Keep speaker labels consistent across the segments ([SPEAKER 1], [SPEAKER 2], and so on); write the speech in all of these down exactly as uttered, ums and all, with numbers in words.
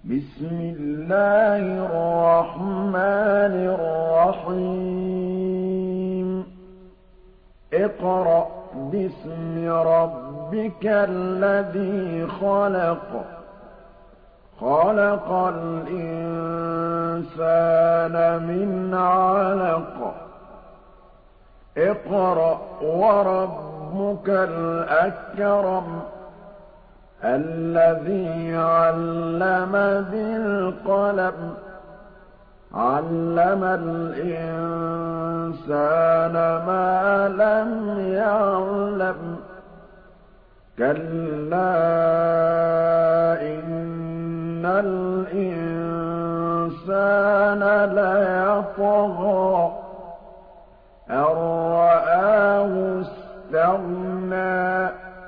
[SPEAKER 1] بسم الله الرحمن الرحيم اقرأ باسم ربك الذي خلق خلق الإنسان من علق اقرأ وربك الأكرم الذي علم بالقلم علم الإنسان ما لم يعلم كلا إن الإنسان ليطغى أن رآه استغنى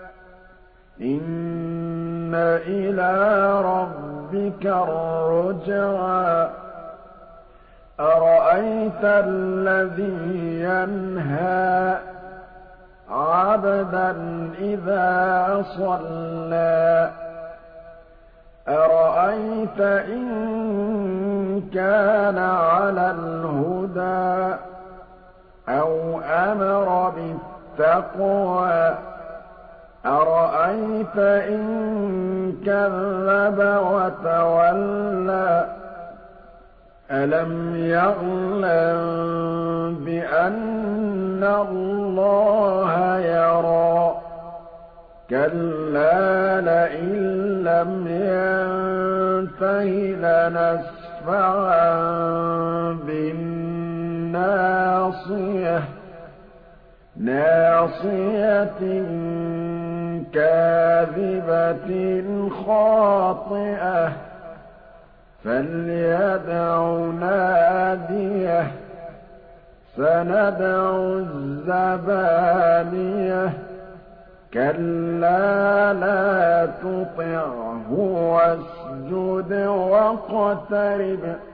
[SPEAKER 1] إن إلى ربك الرجعى أرأيت الذي ينهى عبدا إذا صلى أرأيت إن كان على الهدى أو أمر بالتقوى أرأيت إن كذب وتولى ألم يعلم بأن الله يرى كلا لئن لم ينته لنسفعا بالناصية ناصية كاذبة خاطئة فليدع ناديه سندع الزبانية كلا لا تطعه واسجد واقترب